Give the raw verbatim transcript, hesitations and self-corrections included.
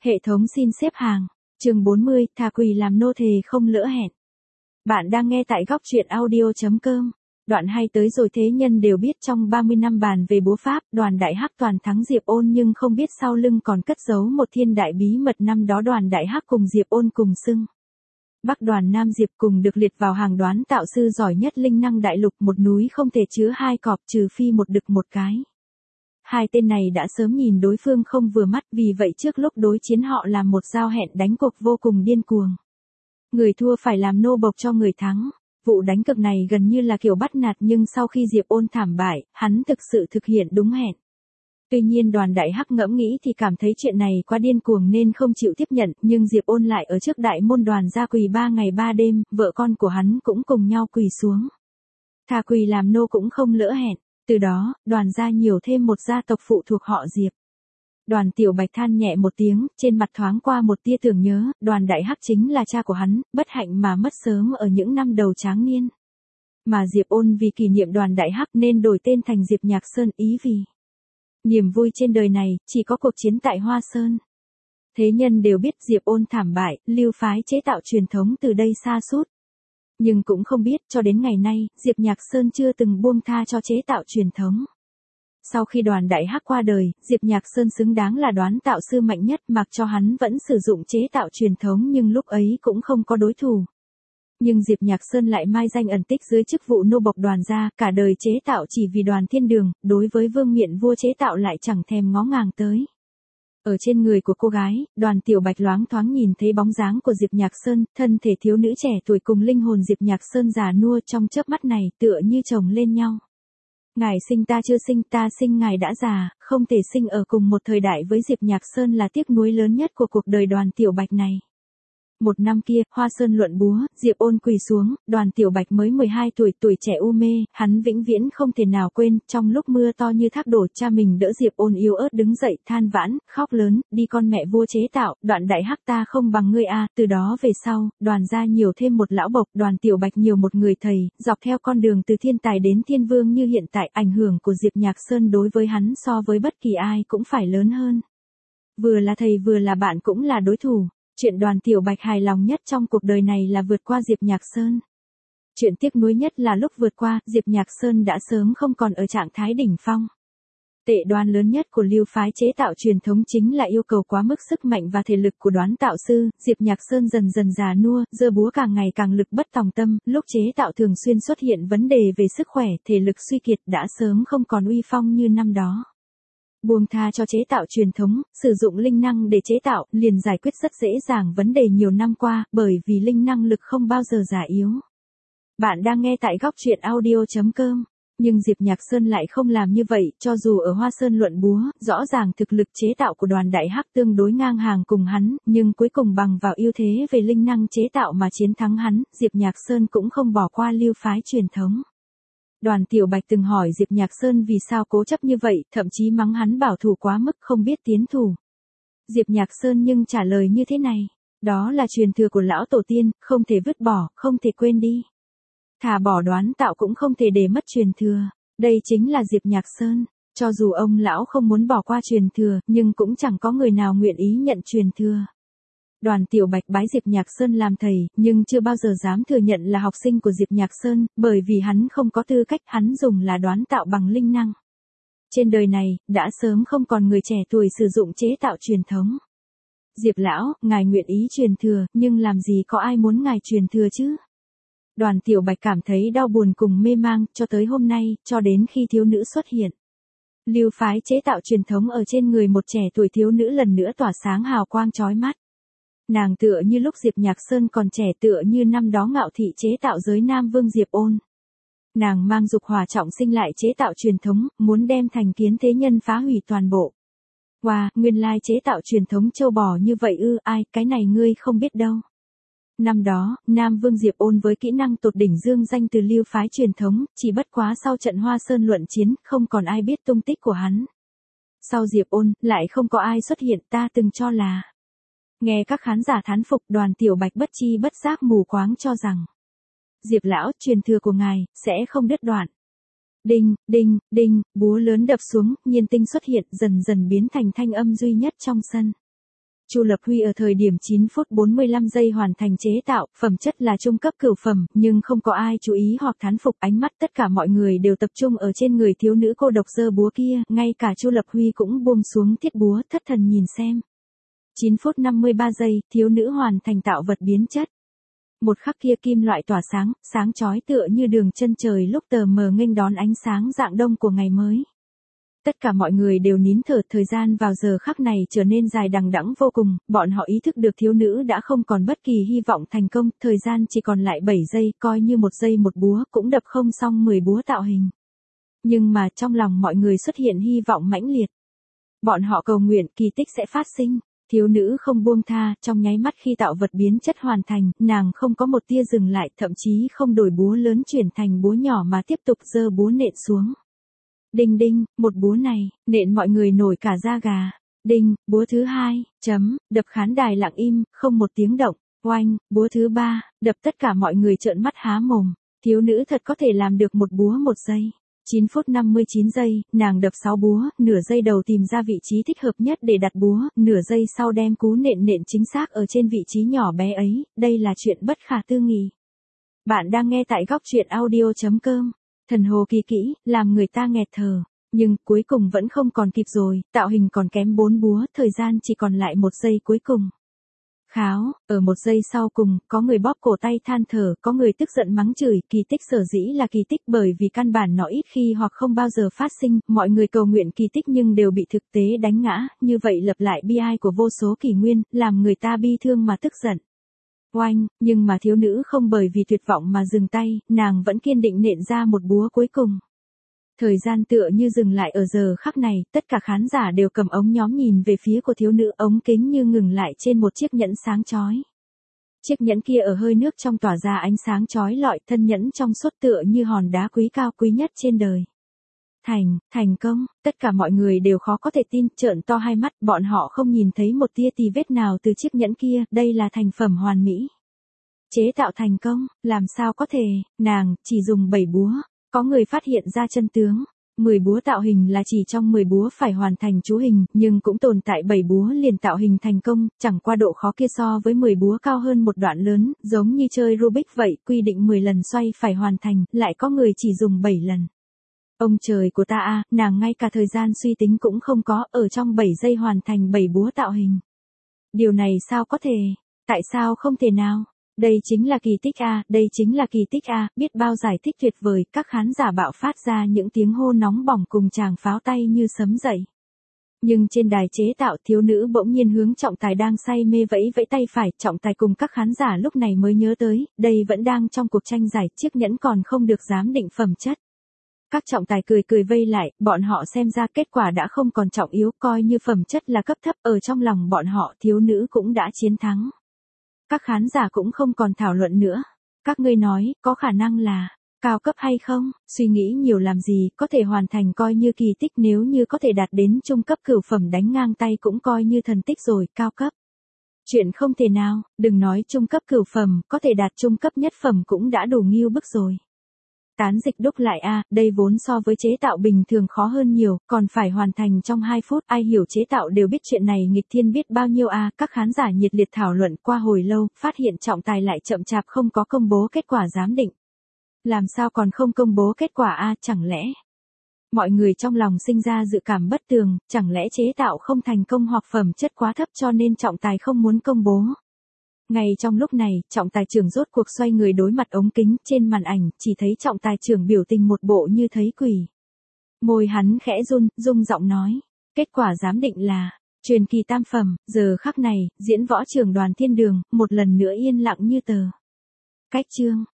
Hệ thống xin xếp hàng. Chương bốn mươi, thà quỳ làm nô thề không lỡ hẹn. Bạn đang nghe tại góc truyện audio chấm com. Đoạn hay tới rồi, thế nhân đều biết trong ba mươi năm bàn về búa Pháp, Đoàn Đại Hắc toàn thắng Diệp Ôn, nhưng không biết sau lưng còn cất giấu một thiên đại bí mật. Năm đó Đoàn Đại Hắc cùng Diệp Ôn cùng xưng Bắc Đoàn Nam Diệp, cùng được liệt vào hàng đoán tạo sư giỏi nhất linh năng đại lục. Một núi không thể chứa hai cọp, trừ phi một đực một cái. Hai tên này đã sớm nhìn đối phương không vừa mắt, vì vậy trước lúc đối chiến họ làm một giao hẹn đánh cuộc vô cùng điên cuồng. Người thua phải làm nô bộc cho người thắng. Vụ đánh cược này gần như là kiểu bắt nạt, nhưng sau khi Diệp Ôn thảm bại, hắn thực sự thực hiện đúng hẹn. Tuy nhiên Đoàn Đại Hắc ngẫm nghĩ thì cảm thấy chuyện này quá điên cuồng nên không chịu tiếp nhận, nhưng Diệp Ôn lại ở trước đại môn Đoàn gia quỳ ba ngày ba đêm, vợ con của hắn cũng cùng nhau quỳ xuống. Thà quỳ làm nô cũng không lỡ hẹn. Từ đó, Đoàn gia nhiều thêm một gia tộc phụ thuộc họ Diệp. Đoàn Tiểu Bạch than nhẹ một tiếng, trên mặt thoáng qua một tia tưởng nhớ. Đoàn Đại Hắc chính là cha của hắn, bất hạnh mà mất sớm ở những năm đầu tráng niên. Mà Diệp Ôn vì kỷ niệm Đoàn Đại Hắc nên đổi tên thành Diệp Nhạc Sơn, ý vì niềm vui trên đời này chỉ có cuộc chiến tại Hoa Sơn. Thế nhân đều biết Diệp Ôn thảm bại, lưu phái chế tạo truyền thống từ đây sa sút. Nhưng cũng không biết cho đến ngày nay, Diệp Nhạc Sơn chưa từng buông tha cho chế tạo truyền thống. Sau khi Đoàn Đại Hắc qua đời, Diệp Nhạc Sơn xứng đáng là đoán tạo sư mạnh nhất, mặc cho hắn vẫn sử dụng chế tạo truyền thống nhưng lúc ấy cũng không có đối thủ. Nhưng Diệp Nhạc Sơn lại mai danh ẩn tích dưới chức vụ nô bộc Đoàn gia, cả đời chế tạo chỉ vì Đoàn Thiên Đường, đối với Vương Miện vua chế tạo lại chẳng thèm ngó ngàng tới. Ở trên người của cô gái, Đoàn Tiểu Bạch loáng thoáng nhìn thấy bóng dáng của Diệp Nhạc Sơn, thân thể thiếu nữ trẻ tuổi cùng linh hồn Diệp Nhạc Sơn già nua trong chớp mắt này tựa như chồng lên nhau. Ngài sinh ta chưa sinh, ta sinh ngài đã già, không thể sinh ở cùng một thời đại với Diệp Nhạc Sơn là tiếc nuối lớn nhất của cuộc đời Đoàn Tiểu Bạch này. Một năm kia, Hoa Sơn luận búa, Diệp Ôn quỳ xuống, Đoàn Tiểu Bạch mới mười hai tuổi, tuổi trẻ u mê, hắn vĩnh viễn không thể nào quên, trong lúc mưa to như thác đổ, cha mình đỡ Diệp Ôn yếu ớt đứng dậy, than vãn, khóc lớn, đi con mẹ vua chế tạo, Đoạn Đại Hắc ta không bằng ngươi a. Từ đó về sau, Đoàn gia nhiều thêm một lão bộc, Đoàn Tiểu Bạch nhiều một người thầy, dọc theo con đường từ thiên tài đến thiên vương như hiện tại, ảnh hưởng của Diệp Nhạc Sơn đối với hắn so với bất kỳ ai cũng phải lớn hơn. Vừa là thầy vừa là bạn cũng là đối thủ. Chuyện Đoàn Tiểu Bạch hài lòng nhất trong cuộc đời này là vượt qua Diệp Nhạc Sơn. Chuyện tiếc nuối nhất là lúc vượt qua, Diệp Nhạc Sơn đã sớm không còn ở trạng thái đỉnh phong. Tệ đoan lớn nhất của lưu phái chế tạo truyền thống chính là yêu cầu quá mức sức mạnh và thể lực của đoán tạo sư. Diệp Nhạc Sơn dần dần già nua, giơ búa càng ngày càng lực bất tòng tâm, lúc chế tạo thường xuyên xuất hiện vấn đề về sức khỏe, thể lực suy kiệt, đã sớm không còn uy phong như năm đó. Buông tha cho chế tạo truyền thống, sử dụng linh năng để chế tạo, liền giải quyết rất dễ dàng vấn đề nhiều năm qua, bởi vì linh năng lực không bao giờ già yếu. Bạn đang nghe tại góc truyện audio chấm com. Nhưng Diệp Nhạc Sơn lại không làm như vậy, cho dù ở Hoa Sơn luận búa, rõ ràng thực lực chế tạo của Đoàn Đại Hắc tương đối ngang hàng cùng hắn, nhưng cuối cùng bằng vào ưu thế về linh năng chế tạo mà chiến thắng hắn, Diệp Nhạc Sơn cũng không bỏ qua lưu phái truyền thống. Đoàn Tiểu Bạch từng hỏi Diệp Nhạc Sơn vì sao cố chấp như vậy, thậm chí mắng hắn bảo thủ quá mức không biết tiến thủ. Diệp Nhạc Sơn nhưng trả lời như thế này, đó là truyền thừa của lão tổ tiên, không thể vứt bỏ, không thể quên đi. Thà bỏ đoán tạo cũng không thể để mất truyền thừa, đây chính là Diệp Nhạc Sơn, cho dù ông lão không muốn bỏ qua truyền thừa, nhưng cũng chẳng có người nào nguyện ý nhận truyền thừa. Đoàn Tiểu Bạch bái Diệp Nhạc Sơn làm thầy, nhưng chưa bao giờ dám thừa nhận là học sinh của Diệp Nhạc Sơn, bởi vì hắn không có tư cách, hắn dùng là đoán tạo bằng linh năng. Trên đời này, đã sớm không còn người trẻ tuổi sử dụng chế tạo truyền thống. Diệp lão, ngài nguyện ý truyền thừa, nhưng làm gì có ai muốn ngài truyền thừa chứ? Đoàn Tiểu Bạch cảm thấy đau buồn cùng mê mang, cho tới hôm nay, cho đến khi thiếu nữ xuất hiện. Lưu phái chế tạo truyền thống ở trên người một trẻ tuổi thiếu nữ lần nữa tỏa sáng hào quang chói mắt. Nàng tựa như lúc Diệp Nhạc Sơn còn trẻ, tựa như năm đó Ngạo Thị chế tạo giới Nam Vương Diệp Ôn. Nàng mang dục hỏa trọng sinh lại chế tạo truyền thống, muốn đem thành kiến thế nhân phá hủy toàn bộ. Wow, nguyên lai chế tạo truyền thống châu bò như vậy ư, ai, cái này ngươi không biết đâu. Năm đó, Nam Vương Diệp Ôn với kỹ năng tột đỉnh dương danh từ lưu phái truyền thống, chỉ bất quá sau trận Hoa Sơn luận chiến, không còn ai biết tung tích của hắn. Sau Diệp Ôn, lại không có ai xuất hiện, ta từng cho là. Nghe các khán giả thán phục, Đoàn Tiểu Bạch bất chi bất giác mù quáng cho rằng Diệp lão, truyền thừa của ngài sẽ không đứt đoạn. Đinh, đinh, đinh, búa lớn đập xuống, nhiên tinh xuất hiện, dần dần biến thành thanh âm duy nhất trong sân. Chu Lập Huy ở thời điểm chín phút bốn mươi lăm giây hoàn thành chế tạo, phẩm chất là trung cấp cửu phẩm, nhưng không có ai chú ý hoặc thán phục, ánh mắt tất cả mọi người đều tập trung ở trên người thiếu nữ cô độc giơ búa kia, ngay cả Chu Lập Huy cũng buông xuống thiết búa, thất thần nhìn xem. chín phút năm mươi ba giây, thiếu nữ hoàn thành tạo vật biến chất. Một khắc kia kim loại tỏa sáng, sáng chói tựa như đường chân trời lúc tờ mờ nghênh đón ánh sáng rạng đông của ngày mới. Tất cả mọi người đều nín thở, thời gian vào giờ khắc này trở nên dài đằng đẵng vô cùng, bọn họ ý thức được thiếu nữ đã không còn bất kỳ hy vọng thành công, thời gian chỉ còn lại bảy giây, coi như một giây một búa cũng đập không xong mười búa tạo hình. Nhưng mà trong lòng mọi người xuất hiện hy vọng mãnh liệt. Bọn họ cầu nguyện kỳ tích sẽ phát sinh. Thiếu nữ không buông tha, trong nháy mắt khi tạo vật biến chất hoàn thành, nàng không có một tia dừng lại, thậm chí không đổi búa lớn chuyển thành búa nhỏ mà tiếp tục giơ búa nện xuống. Đinh đinh, một búa này, nện mọi người nổi cả da gà. Đinh, búa thứ hai, chấm, đập khán đài lặng im, không một tiếng động. Oanh, búa thứ ba, đập tất cả mọi người trợn mắt há mồm. Thiếu nữ thật có thể làm được một búa một giây. chín phút năm mươi chín giây, nàng đập sáu búa, nửa giây đầu tìm ra vị trí thích hợp nhất để đặt búa, nửa giây sau đem cú nện nện chính xác ở trên vị trí nhỏ bé ấy, đây là chuyện bất khả tư nghị. Bạn đang nghe tại góc truyện audio chấm com. Thần hồ kỳ kỹ, làm người ta nghẹt thở. Nhưng, cuối cùng vẫn không còn kịp rồi, tạo hình còn kém bốn búa, thời gian chỉ còn lại một giây cuối cùng. Kháo, ở một giây sau cùng, có người bóp cổ tay than thở, có người tức giận mắng chửi, kỳ tích sở dĩ là kỳ tích bởi vì căn bản nó ít khi hoặc không bao giờ phát sinh, mọi người cầu nguyện kỳ tích nhưng đều bị thực tế đánh ngã, như vậy lặp lại bi ai của vô số kỷ nguyên, làm người ta bi thương mà tức giận. Oanh, nhưng mà thiếu nữ không bởi vì tuyệt vọng mà dừng tay, nàng vẫn kiên định nện ra một búa cuối cùng. Thời gian tựa như dừng lại ở giờ khắc này, tất cả khán giả đều cầm ống nhóm nhìn về phía của thiếu nữ, ống kính như ngừng lại trên một chiếc nhẫn sáng chói. Chiếc nhẫn kia ở hơi nước trong tỏa ra ánh sáng chói lọi, thân nhẫn trong suốt tựa như hòn đá quý cao quý nhất trên đời. Thành, thành công, tất cả mọi người đều khó có thể tin, trợn to hai mắt, bọn họ không nhìn thấy một tia tì vết nào từ chiếc nhẫn kia, đây là thành phẩm hoàn mỹ. Chế tạo thành công, làm sao có thể, nàng, chỉ dùng bảy búa. Có người phát hiện ra chân tướng, mười búa tạo hình là chỉ trong mười búa phải hoàn thành chú hình, nhưng cũng tồn tại bảy búa liền tạo hình thành công, chẳng qua độ khó kia so với mười búa cao hơn một đoạn lớn, giống như chơi Rubik vậy, quy định mười lần xoay phải hoàn thành, lại có người chỉ dùng bảy lần. Ông trời của ta a, nàng ngay cả thời gian suy tính cũng không có, ở trong bảy giây hoàn thành bảy búa tạo hình. Điều này sao có thể? Tại sao không thể nào? Đây chính là kỳ tích a, đây chính là kỳ tích a, biết bao giải thích tuyệt vời, các khán giả bạo phát ra những tiếng hô nóng bỏng cùng tràng pháo tay như sấm dậy. Nhưng trên đài chế tạo, thiếu nữ bỗng nhiên hướng trọng tài đang say mê vẫy vẫy tay phải, trọng tài cùng các khán giả lúc này mới nhớ tới, đây vẫn đang trong cuộc tranh giải, chiếc nhẫn còn không được giám định phẩm chất. Các trọng tài cười cười vây lại, bọn họ xem ra kết quả đã không còn trọng yếu, coi như phẩm chất là cấp thấp, ở trong lòng bọn họ thiếu nữ cũng đã chiến thắng. Các khán giả cũng không còn thảo luận nữa. Các ngươi nói, có khả năng là cao cấp hay không? Suy nghĩ nhiều làm gì, có thể hoàn thành coi như kỳ tích, nếu như có thể đạt đến trung cấp cửu phẩm đánh ngang tay cũng coi như thần tích rồi, cao cấp. Chuyện không thể nào, đừng nói trung cấp cửu phẩm, có thể đạt trung cấp nhất phẩm cũng đã đủ nghiêu bức rồi. Tán dịch đúc lại a, đây vốn so với chế tạo bình thường khó hơn nhiều, còn phải hoàn thành trong hai phút, ai hiểu chế tạo đều biết chuyện này nghịch thiên biết bao nhiêu a, các khán giả nhiệt liệt thảo luận qua hồi lâu, phát hiện trọng tài lại chậm chạp không có công bố kết quả giám định. Làm sao còn không công bố kết quả a, chẳng lẽ? Mọi người trong lòng sinh ra dự cảm bất tường, chẳng lẽ chế tạo không thành công hoặc phẩm chất quá thấp cho nên trọng tài không muốn công bố. Ngay trong lúc này, trọng tài trưởng rốt cuộc xoay người đối mặt ống kính, trên màn ảnh, chỉ thấy trọng tài trưởng biểu tình một bộ như thấy quỷ. Môi hắn khẽ run, rung giọng nói. Kết quả giám định là, truyền kỳ tam phẩm, giờ khắc này, diễn võ trưởng Đoàn Thiên Đường, một lần nữa yên lặng như tờ. Cách chương.